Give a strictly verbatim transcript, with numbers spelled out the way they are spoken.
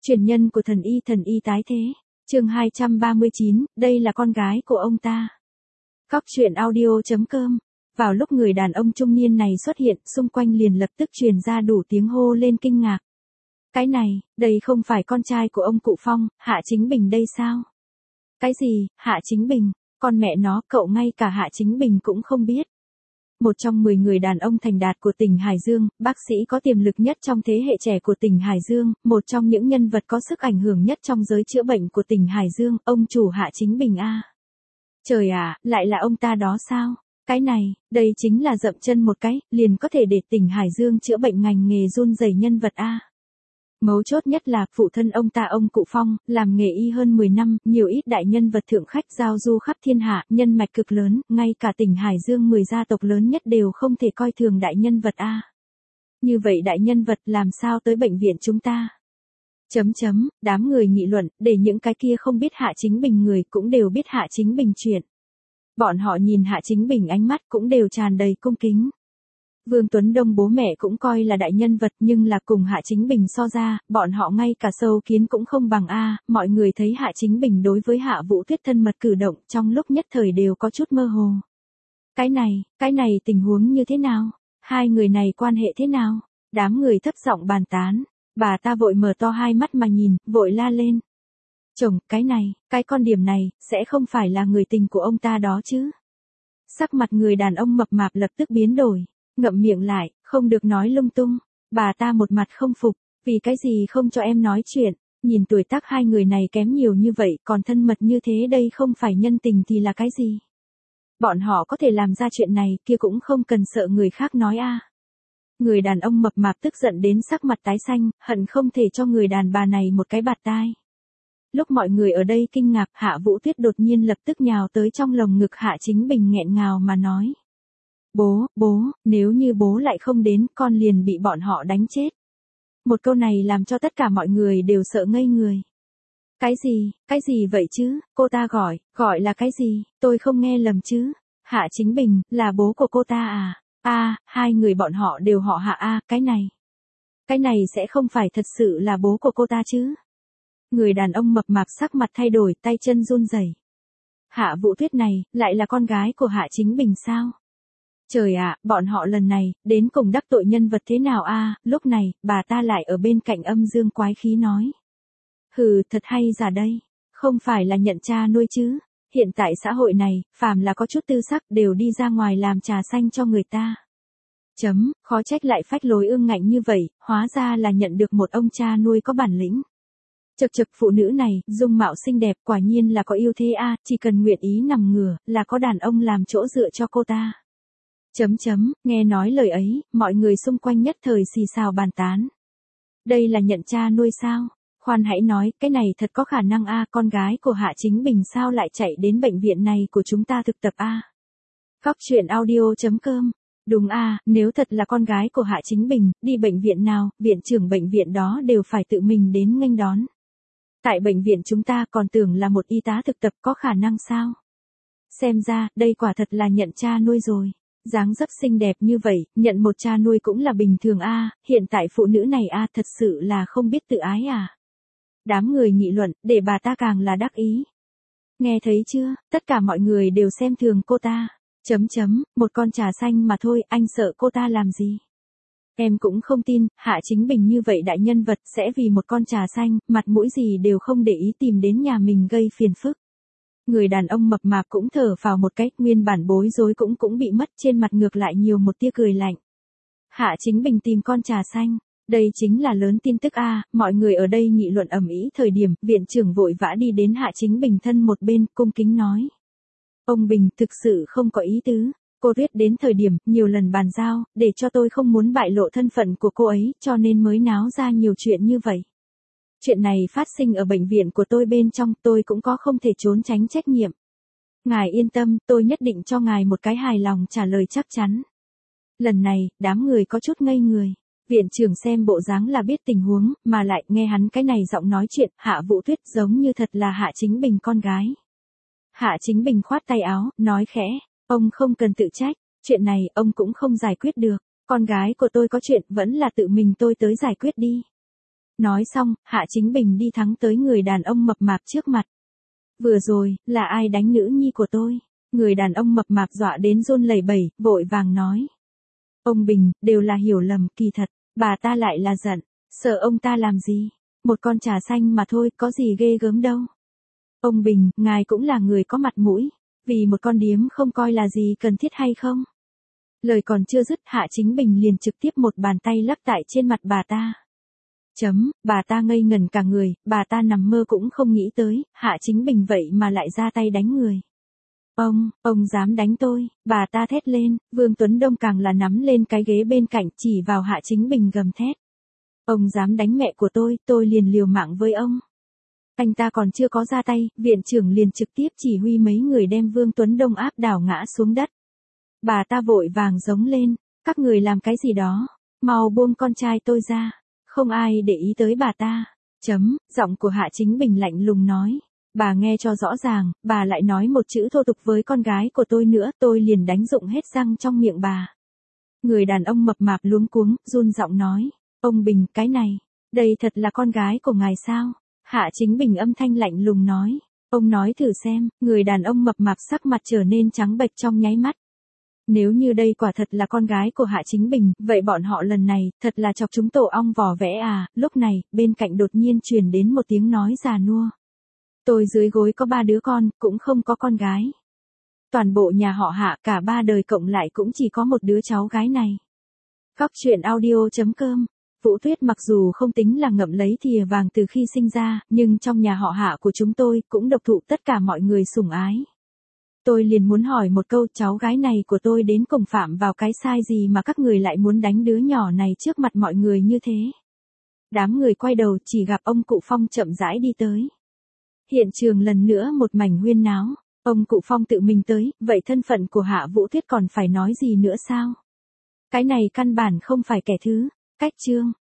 Truyền nhân của thần y thần y tái thế. Chương hai trăm ba mươi chín, đây là con gái của ông ta. Cóc truyện audio chấm com. Vào lúc người đàn ông trung niên này xuất hiện, xung quanh liền lập tức truyền ra đủ tiếng hô lên kinh ngạc. Cái này, đây không phải con trai của ông cụ Phong, Hạ Chính Bình đây sao? Cái gì, Hạ Chính Bình? Con mẹ nó, cậu ngay cả Hạ Chính Bình cũng không biết. Một trong mười người đàn ông thành đạt của tỉnh Hải Dương, bác sĩ có tiềm lực nhất trong thế hệ trẻ của tỉnh Hải Dương, một trong những nhân vật có sức ảnh hưởng nhất trong giới chữa bệnh của tỉnh Hải Dương, ông chủ Hạ Chính Bình a. Trời ạ, lại là ông ta đó sao? Cái này, đây chính là dậm chân một cái, liền có thể để tỉnh Hải Dương chữa bệnh ngành nghề run rẩy nhân vật a. Mấu chốt nhất là, phụ thân ông ta ông cụ Phong, làm nghề y hơn mười năm, nhiều ít đại nhân vật thượng khách giao du khắp thiên hạ, nhân mạch cực lớn, ngay cả tỉnh Hải Dương mười gia tộc lớn nhất đều không thể coi thường đại nhân vật a. Như vậy đại nhân vật làm sao tới bệnh viện chúng ta? Chấm chấm, đám người nghị luận, để những cái kia không biết Hạ Chính Bình người cũng đều biết Hạ Chính Bình chuyện. Bọn họ nhìn Hạ Chính Bình ánh mắt cũng đều tràn đầy cung kính. Vương Tuấn Đông bố mẹ cũng coi là đại nhân vật nhưng là cùng Hạ Chính Bình so ra, bọn họ ngay cả sâu kiến cũng không bằng a. Mọi người thấy Hạ Chính Bình đối với Hạ Vũ Tuyết thân mật cử động trong lúc nhất thời đều có chút mơ hồ. Cái này, cái này tình huống như thế nào? Hai người này quan hệ thế nào? Đám người thấp giọng bàn tán. Bà ta vội mở to hai mắt mà nhìn, vội la lên. Chồng, cái này, cái con điểm này, sẽ không phải là người tình của ông ta đó chứ? Sắc mặt người đàn ông mập mạp lập tức biến đổi. Ngậm miệng lại, không được nói lung tung. Bà ta một mặt không phục, vì cái gì không cho em nói chuyện, nhìn tuổi tác hai người này kém nhiều như vậy, còn thân mật như thế đây không phải nhân tình thì là cái gì? Bọn họ có thể làm ra chuyện này kia cũng không cần sợ người khác nói a. Người đàn ông mập mạp tức giận đến sắc mặt tái xanh, hận không thể cho người đàn bà này một cái bạt tai. Lúc mọi người ở đây kinh ngạc, Hạ Vũ Tuyết đột nhiên lập tức nhào tới trong lồng ngực Hạ Chính Bình nghẹn ngào mà nói. Bố, bố, nếu như bố lại không đến, con liền bị bọn họ đánh chết. Một câu này làm cho tất cả mọi người đều sợ ngây người. Cái gì, cái gì vậy chứ, cô ta gọi, gọi là cái gì, tôi không nghe lầm chứ. Hạ Chính Bình, là bố của cô ta à? A, hai người bọn họ đều họ Hạ a, cái này. Cái này sẽ không phải thật sự là bố của cô ta chứ. Người đàn ông mập mạp sắc mặt thay đổi, tay chân run rẩy. Hạ Vũ Tuyết này, lại là con gái của Hạ Chính Bình sao? Trời ạ, bọn họ lần này, đến cùng đắc tội nhân vật thế nào a? Lúc này, bà ta lại ở bên cạnh âm dương quái khí nói. Hừ, thật hay giả đây, không phải là nhận cha nuôi chứ, hiện tại xã hội này, phàm là có chút tư sắc đều đi ra ngoài làm trà xanh cho người ta. Chấm, khó trách lại phách lối ương ngạnh như vậy, hóa ra là nhận được một ông cha nuôi có bản lĩnh. Chật chật phụ nữ này, dung mạo xinh đẹp quả nhiên là có ưu thế a, chỉ cần nguyện ý nằm ngửa, là có đàn ông làm chỗ dựa cho cô ta. Chấm chấm, nghe nói lời ấy, mọi người xung quanh nhất thời xì xào bàn tán. Đây là nhận cha nuôi sao? Khoan hãy nói, cái này thật có khả năng a, con gái của Hạ Chính Bình sao lại chạy đến bệnh viện này của chúng ta thực tập a? Cóc truyện audio chấm com. Đúng a, nếu thật là con gái của Hạ Chính Bình, đi bệnh viện nào, viện trưởng bệnh viện đó đều phải tự mình đến nghênh đón. Tại bệnh viện chúng ta còn tưởng là một y tá thực tập, có khả năng sao? Xem ra, đây quả thật là nhận cha nuôi rồi. Dáng dấp xinh đẹp như vậy, nhận một cha nuôi cũng là bình thường a, hiện tại phụ nữ này a thật sự là không biết tự ái à. Đám người nghị luận, để bà ta càng là đắc ý. Nghe thấy chưa, tất cả mọi người đều xem thường cô ta. Chấm chấm, một con trà xanh mà thôi, anh sợ cô ta làm gì? Em cũng không tin, Hạ Chính Bình như vậy đại nhân vật sẽ vì một con trà xanh, mặt mũi gì đều không để ý tìm đến nhà mình gây phiền phức. Người đàn ông mập mạp cũng thở phào một cách, nguyên bản bối rối cũng cũng bị mất, trên mặt ngược lại nhiều một tia cười lạnh. Hạ Chính Bình tìm con trà xanh, đây chính là lớn tin tức a, mọi người ở đây nghị luận ầm ĩ thời điểm, viện trưởng vội vã đi đến Hạ Chính Bình thân một bên, cung kính nói. Ông Bình, thực sự không có ý tứ, cô Tuyết đến thời điểm, nhiều lần bàn giao, để cho tôi không muốn bại lộ thân phận của cô ấy, cho nên mới náo ra nhiều chuyện như vậy. Chuyện này phát sinh ở bệnh viện của tôi bên trong, tôi cũng có không thể trốn tránh trách nhiệm. Ngài yên tâm, tôi nhất định cho ngài một cái hài lòng trả lời chắc chắn. Lần này, đám người có chút ngây người. Viện trưởng xem bộ dáng là biết tình huống, mà lại nghe hắn cái này giọng nói chuyện, Hạ Vũ Tuyết giống như thật là Hạ Chính Bình con gái. Hạ Chính Bình khoát tay áo, nói khẽ, ông không cần tự trách, chuyện này ông cũng không giải quyết được, con gái của tôi có chuyện vẫn là tự mình tôi tới giải quyết đi. Nói xong, Hạ Chính Bình đi thẳng tới người đàn ông mập mạp trước mặt. Vừa rồi, là ai đánh nữ nhi của tôi? Người đàn ông mập mạp dọa đến run lẩy bẩy, vội vàng nói. Ông Bình, đều là hiểu lầm, kỳ thật, bà ta lại là giận, sợ ông ta làm gì? Một con trà xanh mà thôi, có gì ghê gớm đâu. Ông Bình, ngài cũng là người có mặt mũi, vì một con điếm không coi là gì cần thiết hay không? Lời còn chưa dứt, Hạ Chính Bình liền trực tiếp một bàn tay lắc tại trên mặt bà ta. Chấm, bà ta ngây ngẩn cả người, bà ta nằm mơ cũng không nghĩ tới, Hạ Chính Bình vậy mà lại ra tay đánh người. Ông, ông dám đánh tôi, bà ta thét lên, Vương Tuấn Đông càng là nắm lên cái ghế bên cạnh chỉ vào Hạ Chính Bình gầm thét. Ông dám đánh mẹ của tôi, tôi liền liều mạng với ông. Anh ta còn chưa có ra tay, viện trưởng liền trực tiếp chỉ huy mấy người đem Vương Tuấn Đông áp đảo ngã xuống đất. Bà ta vội vàng giống lên, các người làm cái gì đó, mau buông con trai tôi ra, không ai để ý tới bà ta. Chấm, giọng của Hạ Chính Bình lạnh lùng nói, bà nghe cho rõ ràng, bà lại nói một chữ thô tục với con gái của tôi nữa, tôi liền đánh rụng hết răng trong miệng bà. Người đàn ông mập mạp luống cuống, run giọng nói, ông Bình, cái này, đây thật là con gái của ngài sao? Hạ Chính Bình âm thanh lạnh lùng nói, ông nói thử xem, người đàn ông mập mạp sắc mặt trở nên trắng bệch trong nháy mắt. Nếu như đây quả thật là con gái của Hạ Chính Bình, vậy bọn họ lần này, thật là chọc chúng tổ ong vò vẽ à, lúc này, bên cạnh đột nhiên truyền đến một tiếng nói già nua. Tôi dưới gối có ba đứa con, cũng không có con gái. Toàn bộ nhà họ Hạ cả ba đời cộng lại cũng chỉ có một đứa cháu gái này. Góc truyện audio chấm com. Vũ Tuyết mặc dù không tính là ngậm lấy thìa vàng từ khi sinh ra, nhưng trong nhà họ Hạ của chúng tôi cũng độc thụ tất cả mọi người sủng ái. Tôi liền muốn hỏi một câu, cháu gái này của tôi đến cùng phạm vào cái sai gì mà các người lại muốn đánh đứa nhỏ này trước mặt mọi người như thế? Đám người quay đầu chỉ gặp ông cụ Phong chậm rãi đi tới. Hiện trường lần nữa một mảnh huyên náo, ông cụ Phong tự mình tới, vậy thân phận của Hạ Vũ Tuyết còn phải nói gì nữa sao? Cái này căn bản không phải kẻ thứ, cách chương.